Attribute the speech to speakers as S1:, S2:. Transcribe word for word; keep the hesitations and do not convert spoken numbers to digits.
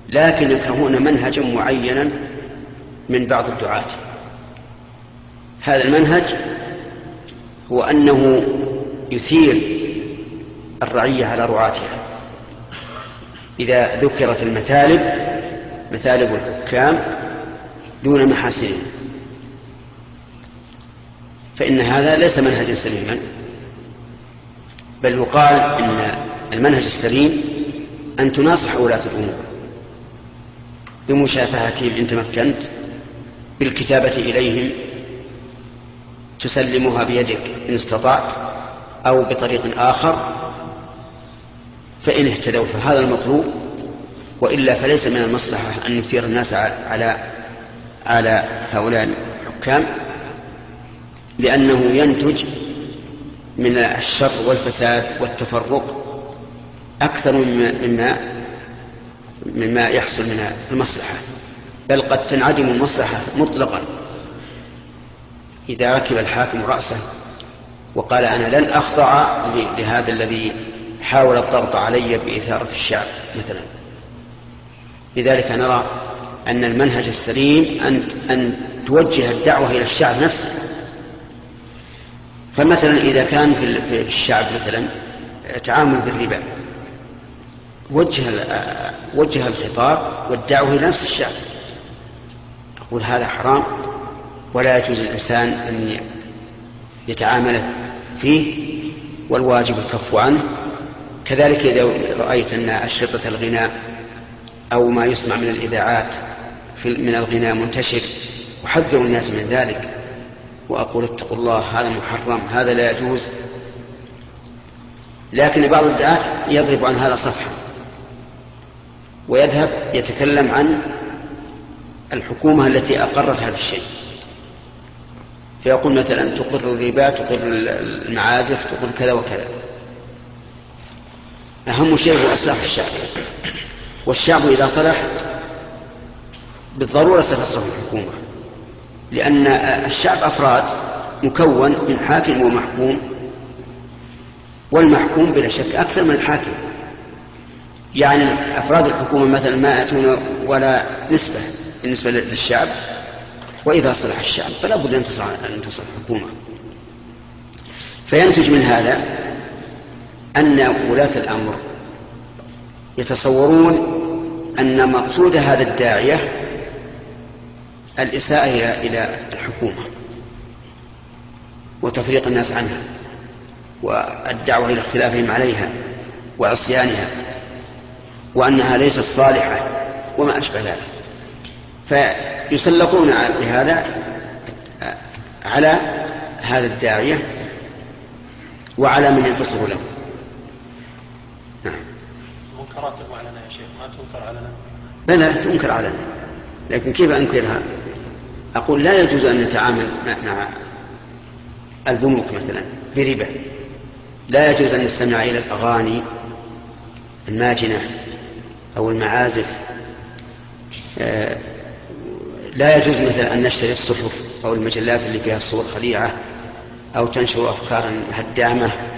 S1: لكن يكرهون منهجا معينا من بعض الدعاة. هذا المنهج هو أنه يثير الرعية على رعاتها. إذا ذكرت المثالب مثالب الحكام دون محاسنهم فإن هذا ليس منهجا سليما، بل يقال إن المنهج السليم أن تناصح ولاة الأمور بمشافهتهم إن تمكنت، بالكتابة إليهم تسلمها بيدك إن استطعت، أو بطريق آخر، فإن اهتدوا فهذا المطلوب، وإلا فليس من المصلحة أن نثير الناس على على هؤلاء الحكام، لأنه ينتج من الشر والفساد والتفرق أكثر مما مما يحصل من المصلحة، بل قد تنعدم المصلحة مطلقا إذا ركب الحاكم رأسه وقال أنا لن أخضع لهذا الذي حاول الضغط علي بإثارة الشعب مثلا. لذلك نرى أن المنهج السليم أن, أن توجه الدعوة إلى الشعب نفسه. فمثلا إذا كان في الشعب مثلا تعامل بالربا، وجه وجه الخطاب والدعوة إلى نفس الشعب، أقول هذا حرام ولا يجوز الإنسان أن يتعامل فيه، والواجب الكف عنه. كذلك إذا رأيت أن أشرطة الغناء أو ما يسمع من الإذاعات من الغناء منتشر، أحذر الناس من ذلك وأقول اتقوا الله، هذا محرم، هذا لا يجوز. لكن بعض الدعاة يضرب عن هذا صفحة ويذهب يتكلم عن الحكومة التي أقرت هذا الشيء، فيقول مثلا تقر الربا، تقر المعازف، تقر كذا وكذا. أهم شيء هو إصلاح الشعب، والشعب إذا صلح بالضرورة ستصلح الحكومة، لأن الشعب أفراد مكون من حاكم ومحكوم، والمحكوم بلا شك أكثر من الحاكم. يعني أفراد الحكومة مثلا ما يأتون ولا نسبة بالنسبة للشعب، وإذا صلح الشعب فلا بد أن تصلح الحكومة. فينتج من هذا أن ولاة الأمر يتصورون أن مقصود هذا الداعية الإساءة إلى الحكومة وتفريق الناس عنها والدعوة إلى اختلافهم عليها وعصيانها، وأنها ليست صالحة وما أشبه ذلك. فيسلطون بهذا على هذا الداعية وعلى من ينتصر له. نعم.
S2: منكرات المعلنة يا شيخ ما تنكر علنا؟
S1: بلى تنكر علنا، لكن كيف أنكرها؟ أقول لا يجوز أن نتعامل مع البنوك مثلا بربا، لا يجوز أن نستمع إلى الأغاني الماجنة أو المعازف، لا يجوز مثلا أن نشتري الصحف أو المجلات اللي فيها صور خليعة أو تنشر أفكارا هدامة